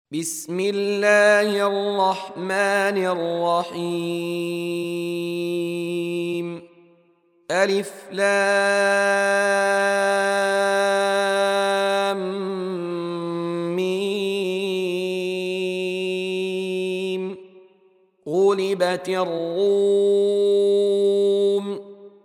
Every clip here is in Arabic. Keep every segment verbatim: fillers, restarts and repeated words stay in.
بسم الله الرحمن الرحيم. ألف لام ميم. غلبت الروم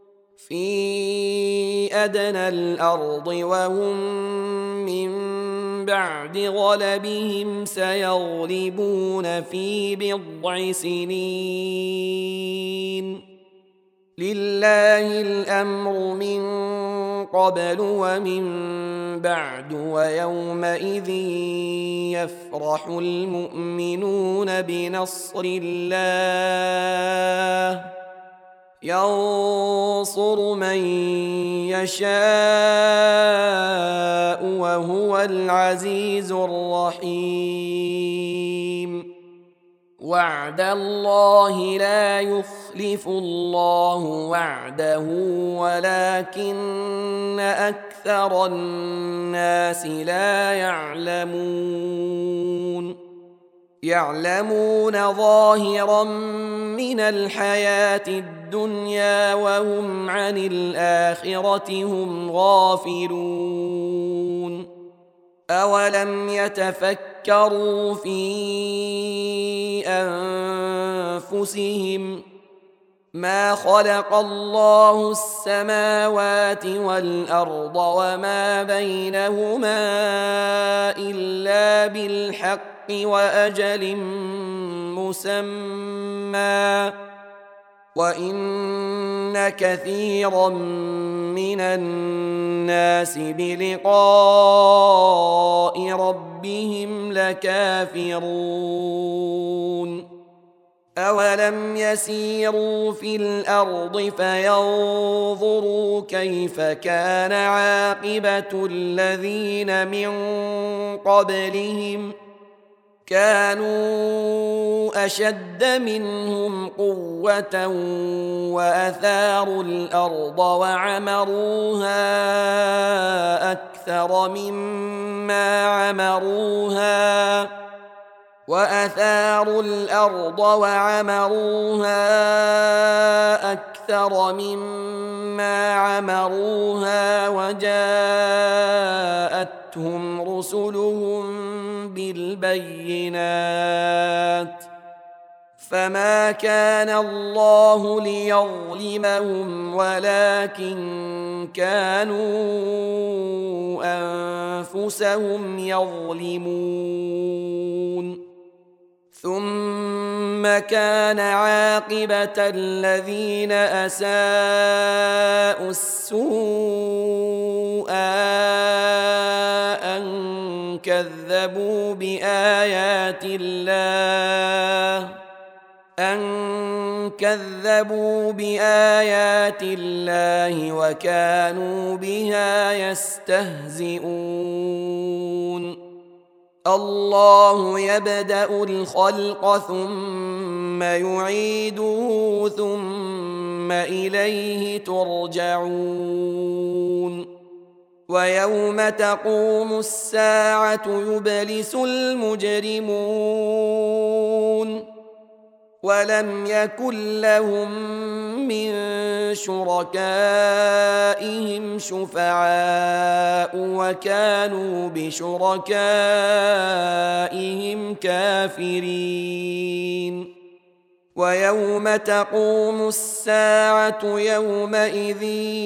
في أدنى الأرض وهم من بعد غلبهم سيغلبون في بضع سنين. لله الأمر من قبل ومن بعد ويومئذ يفرح المؤمنون بنصر الله ينصر من يشاء وهو العزيز الرحيم. وعد الله لا يخلف الله وعده ولكن أكثر الناس لا يعلمون. يعلمون ظاهرا من الحياة الدنيا وهم عن الآخرة هم غافلون. أولم يتفكروا في أنفسهم ما خلق الله السماوات والأرض وما بينهما إلا بالحق وأجل مسمى وإن كثيرا من الناس بلقاء ربهم لكافرون. أولم يسيروا في الأرض فينظروا كيف كان عاقبة الذين من قبلهم كانوا أشد منهم قوة وأثاروا الأرض وعمروها أكثر مما عمروها وأثاروا الأرض وعمروها أكثر مما عمروها وجاءتهم رسلهم بالبينات فما كان الله ليظلمهم ولكن كانوا أنفسهم يظلمون. ثم كان عاقبة الذين أساءوا السوء أن كذبوا بآيات الله أن كذبوا بآيات الله وكانوا بها يستهزئون. الله يبدأ الخلق ثم يعيده ثم إليه ترجعون. ويوم تقوم الساعة يبلس المجرمون ولم يكن لهم من شركائهم شفعاء وكانوا بشركائهم كافرين. ويوم تقوم الساعة يومئذ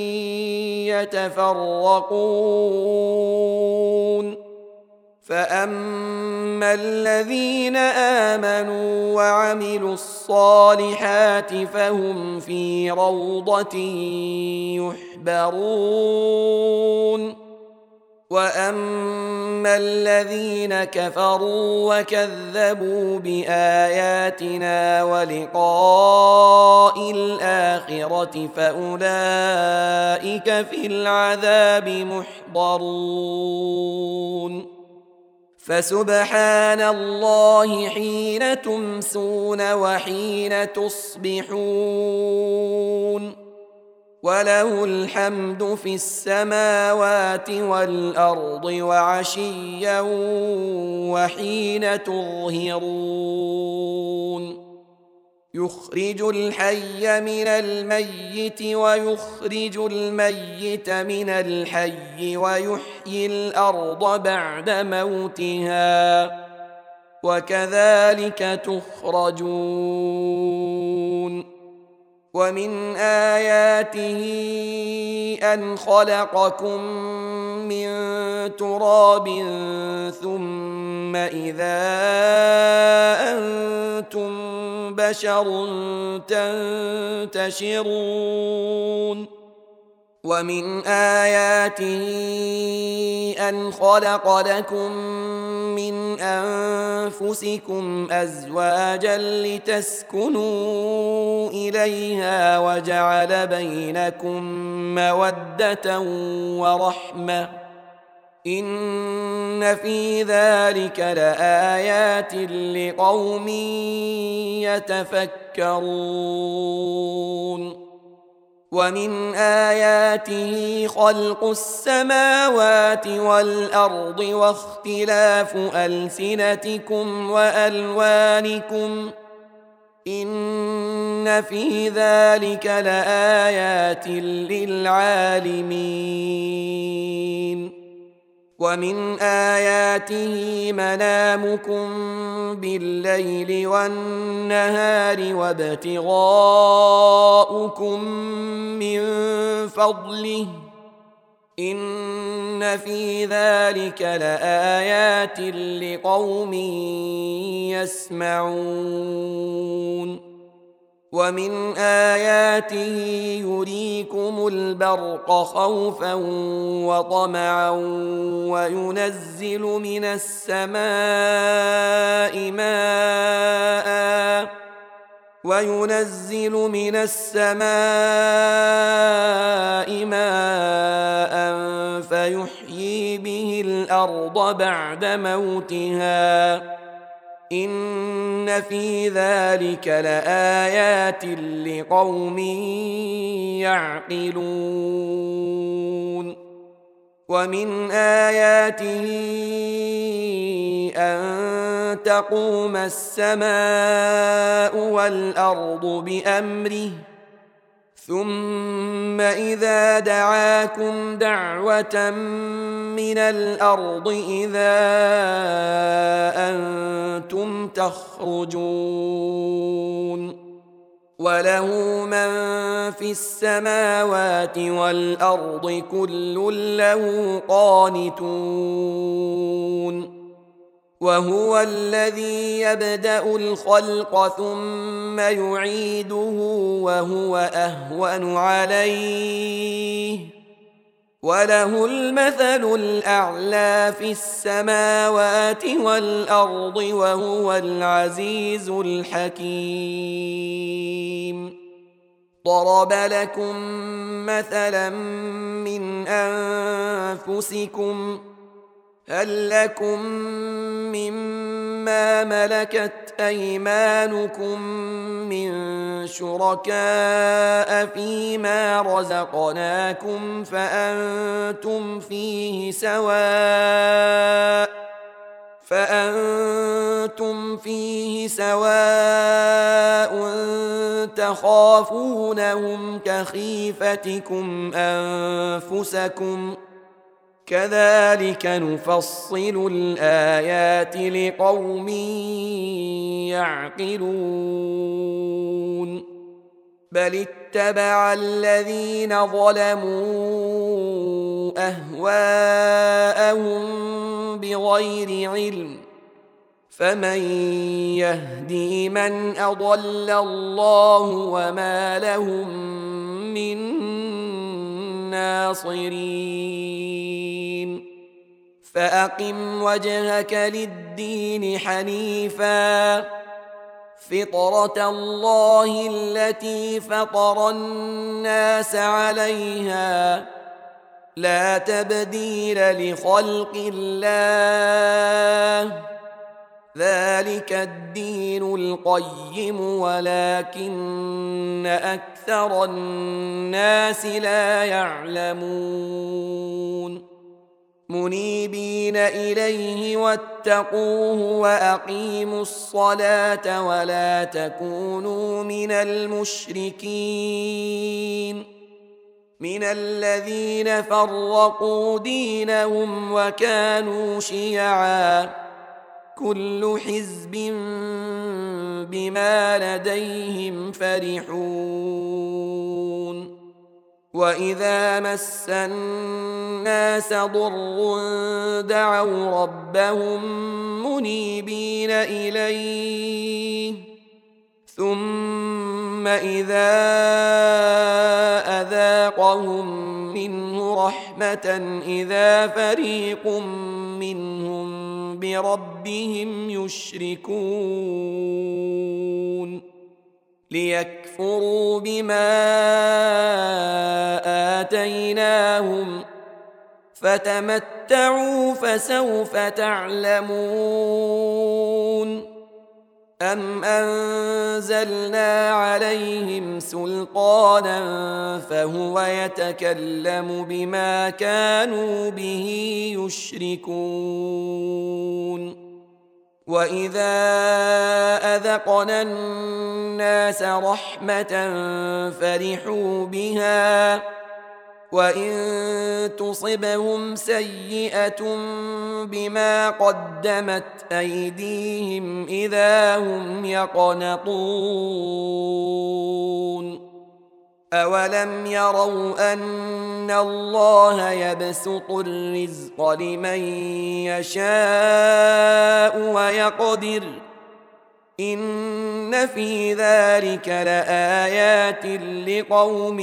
يتفرقون فأما الذين آمنوا وعملوا الصالحات فهم في روضة يحبرون. وأما الذين كفروا وكذبوا بآياتنا ولقاء الآخرة فأولئك في العذاب محضرون. فسبحان الله حين تمسون وحين تصبحون وله الحمد في السماوات والأرض وعشيا وحين تظهرون يخرج الحي من الميت ويخرج الميت من الحي ويحيي الأرض بعد موتها وكذلك تخرجون ومن آياته أن خلقكم من تراب ثم إذا أنتم بشر تنتشرون ومن آياته أن خلق لكم من أنفسكم أزواجا لتسكنوا إليها وجعل بينكم مودة ورحمة إن في ذلك لآيات لقوم يتفكرون ومن آياته خلق السماوات والأرض واختلاف ألسنتكم وألوانكم إن في ذلك لآيات للعالمين ومن آياته منامكم بالليل والنهار وابتغاؤكم من فضله إن في ذلك لآيات لقوم يسمعون ومن آياته يريكم البرق خوفا وطمعا وينزل من السماء ماء وينزل من السماء ماء فيحيي به الأرض بعد موتها إن في ذلك لآيات لقوم يعقلون ومن آياته أن تقوم السماء والأرض بأمره ثم إذا دعاكم دعوة من الأرض إذا أنتم تخرجون وله من في السماوات والأرض كل له قانتون وهو الذي يبدأ الخلق ثم يعيده وهو أهون عليه وله المثل الأعلى في السماوات والأرض وهو العزيز الحكيم ضرب لكم مثلا من أنفسكم هل لكم مما ملكت أيمانكم من شركاء فيما رزقناكم فأنتم فيه سواء فأنتم فيه سواء تخافونهم كخيفتكم أنفسكم كذلك نفصل الآيات لقوم يعقلون بل اتبع الذين ظلموا أهواءهم بغير علم فمن يهدي من أضل الله وما لهم من ناصرين فأقم وجهك للدين حنيفا فطرة الله التي فطر الناس عليها لا تبديل لخلق الله ذلك الدين القيم ولكن أكثر الناس لا يعلمون منيبين إليه واتقوه وأقيموا الصلاة ولا تكونوا من المشركين من الذين فرقوا دينهم وكانوا شيعاً كل حزب بما لديهم فرحون وإذا مس الناس ضر دعوا ربهم منيبين إليه ثم إذا أذاقهم منه رحمة إذا فريق منهم بربهم يشركون ليكفروا بما آتيناهم فتمتعوا فسوف تعلمون أم أنزلنا عليهم سلطانا فهو يتكلم بما كانوا به يشركون وإذا أذقنا الناس رحمة فرحوا بها وإن تصبهم سيئة بما قدمت أيديهم إذا هم يقنطون أولم يروا أن الله يبسط الرزق لمن يشاء ويقدر إن في ذلك لآيات لقوم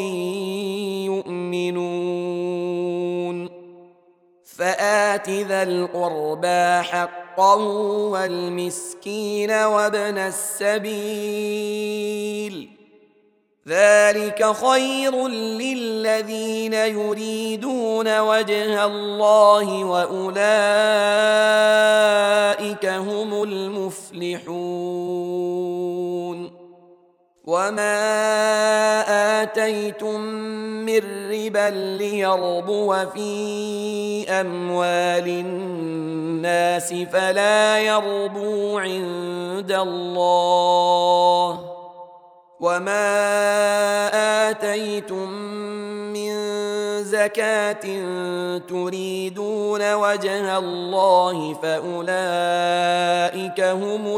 يؤمنون فآت ذا القربى حقه والمسكين وابن السبيل ذلك خير للذين يريدون وجه الله وأولئك هم المفلحون وما آتيتم من ربا ليربو في أموال الناس فلا يربو عند الله وما آتيتم من زكاة تريدون وجه الله فأولئك هم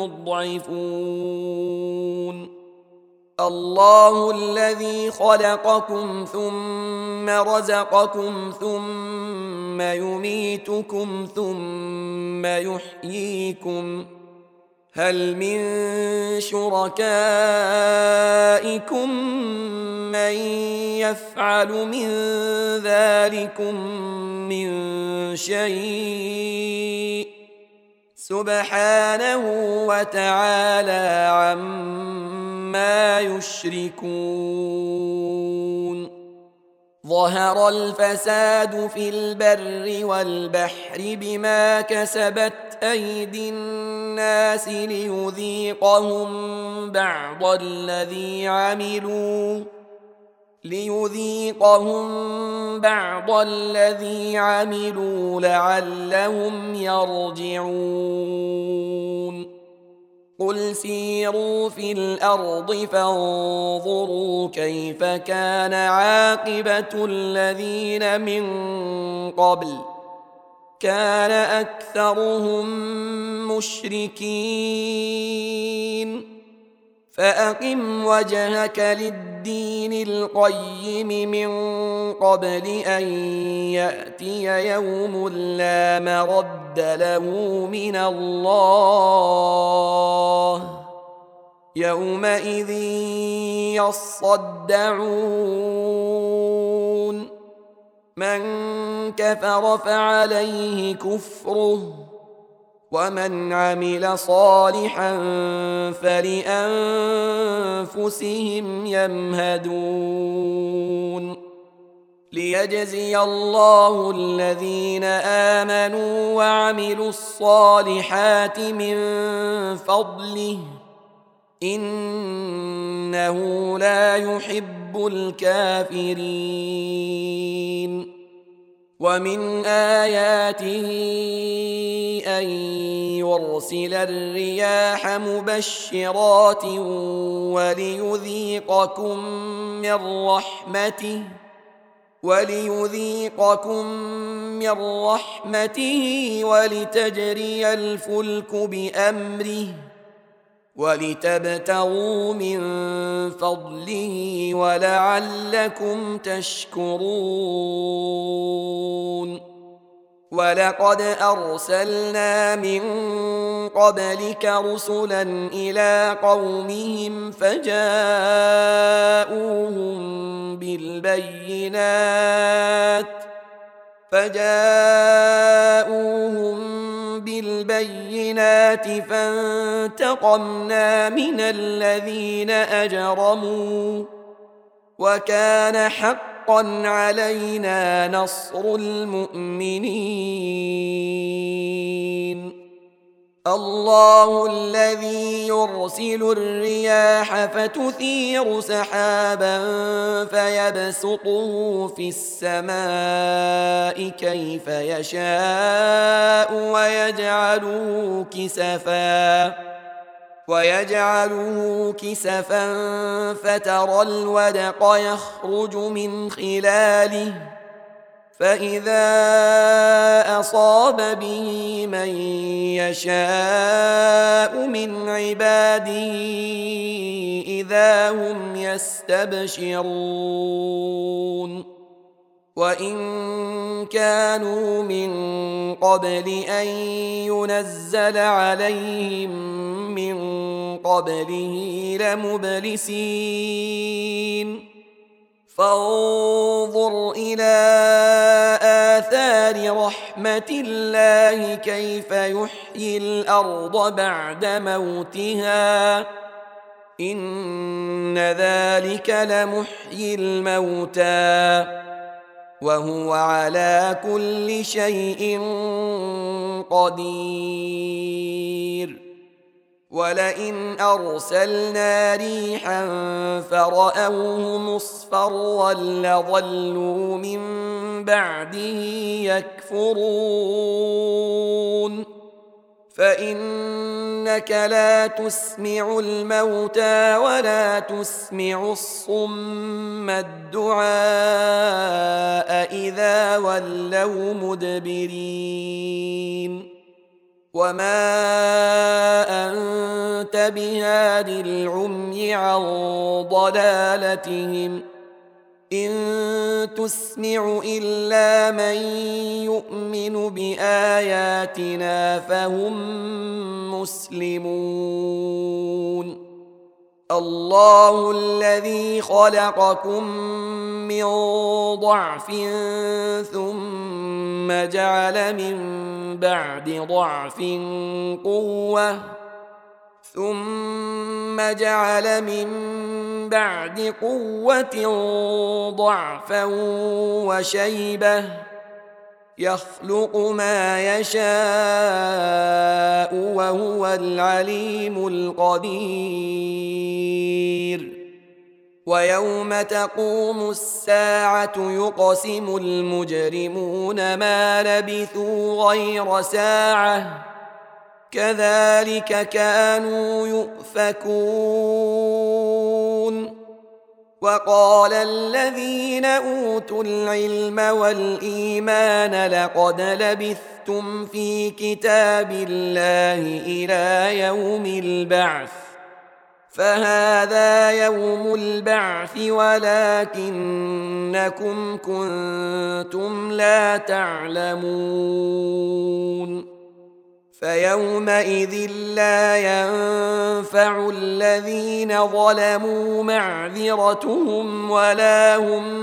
المضعفون الله الذي خلقكم ثم رزقكم ثم يميتكم ثم يحييكم هل من شركائكم من يفعل من ذلكم من شيء سبحانه وتعالى عما يشركون ظهر الفساد في البر والبحر بما كسبت أيدي الناس ليذيقهم بعض الذي عملوا ليذيقهم بعض الذي عملوا لعلهم يرجعون قل سيروا في الأرض فانظروا كيف كان عاقبة الذين من قبل كان أكثرهم مشركين فأقم وجهك للدين القيم من قبل أن يأتي يوم لا مرد له من الله يومئذ يصدعون من كفر فعليه كفره ومن عمل صالحا فلأنفسهم يمهدون ليجزي الله الذين آمنوا وعملوا الصالحات من فضله إنه لا يحب الكافرين. ومن آياته أن يرسل الرياح مبشرات وليذيقكم من رحمته وليذيقكم من رحمته ولتجري الفلك بأمره ولتبتغوا من فضله ولعلكم تشكرون. ولقد أرسلنا من قبلك رسلا إلى قومهم فجاءوهم بالبينات فجاءوهم بالبينات فانتقمنا من الذين أجرموا وكان حقا علينا نصر المؤمنين. الله الذي يرسل الرياح فتثير سحابا فيبسطه في السماء كيف يشاء ويجعله كسفا ويجعله كسفا فترى الودق يخرج من خلاله فإذا أصاب به من يشاء من عباده إذا هم يستبشرون. وإن كانوا من قبل أن ينزل عليهم من قبله لمبلسين. فانظر إلى آثار رحمة الله كيف يحيي الأرض بعد موتها إن ذلك لمحيي الموتى وهو على كل شيء قدير. ولئن أرسلنا ريحا فرأوه مصفرا لظلوا من بعده يكفرون. فإنك لا تسمع الموتى ولا تسمع الصم الدعاء إذا ولوا مدبرين. وما أنت بهاد العمي عن ضلالتهم إن تسمع إلا من يؤمن بآياتنا فهم مسلمون. الله الذي خلقكم من ضعف ثم جعل من بعد ضعف قوة ثم جعل من بعد قوة ضعفا وشيبة يخلق ما يشاء وهو العليم القدير. ويوم تقوم الساعة يقسم المجرمون ما لبثوا غير ساعة كذلك كانوا يؤفكون. وقال الذين أوتوا العلم والإيمان لقد لبثتم في كتاب الله إلى يوم البعث فهذا يوم البعث ولكنكم كنتم لا تعلمون. فيومئذ لا ينفع الذين ظلموا معذرتهم ولا هم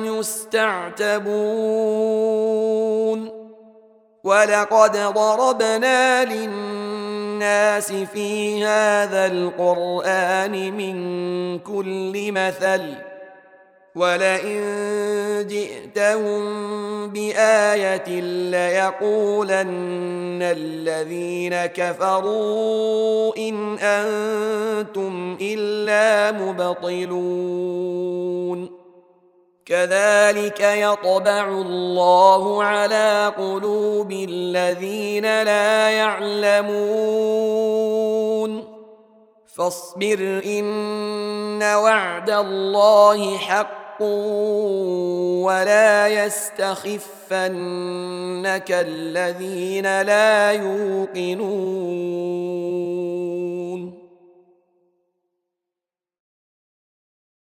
يستعتبون. ولقد ضربنا للناس في هذا القرآن من كل مثل ولئن جئتهم بآية ليقولن الذين كفروا إن أنتم إلا مبطلون كذلك يطبع الله على قلوب الذين لا يعلمون فاصبر إن وعد الله حق ولا يستخفنك الذين لا يوقنون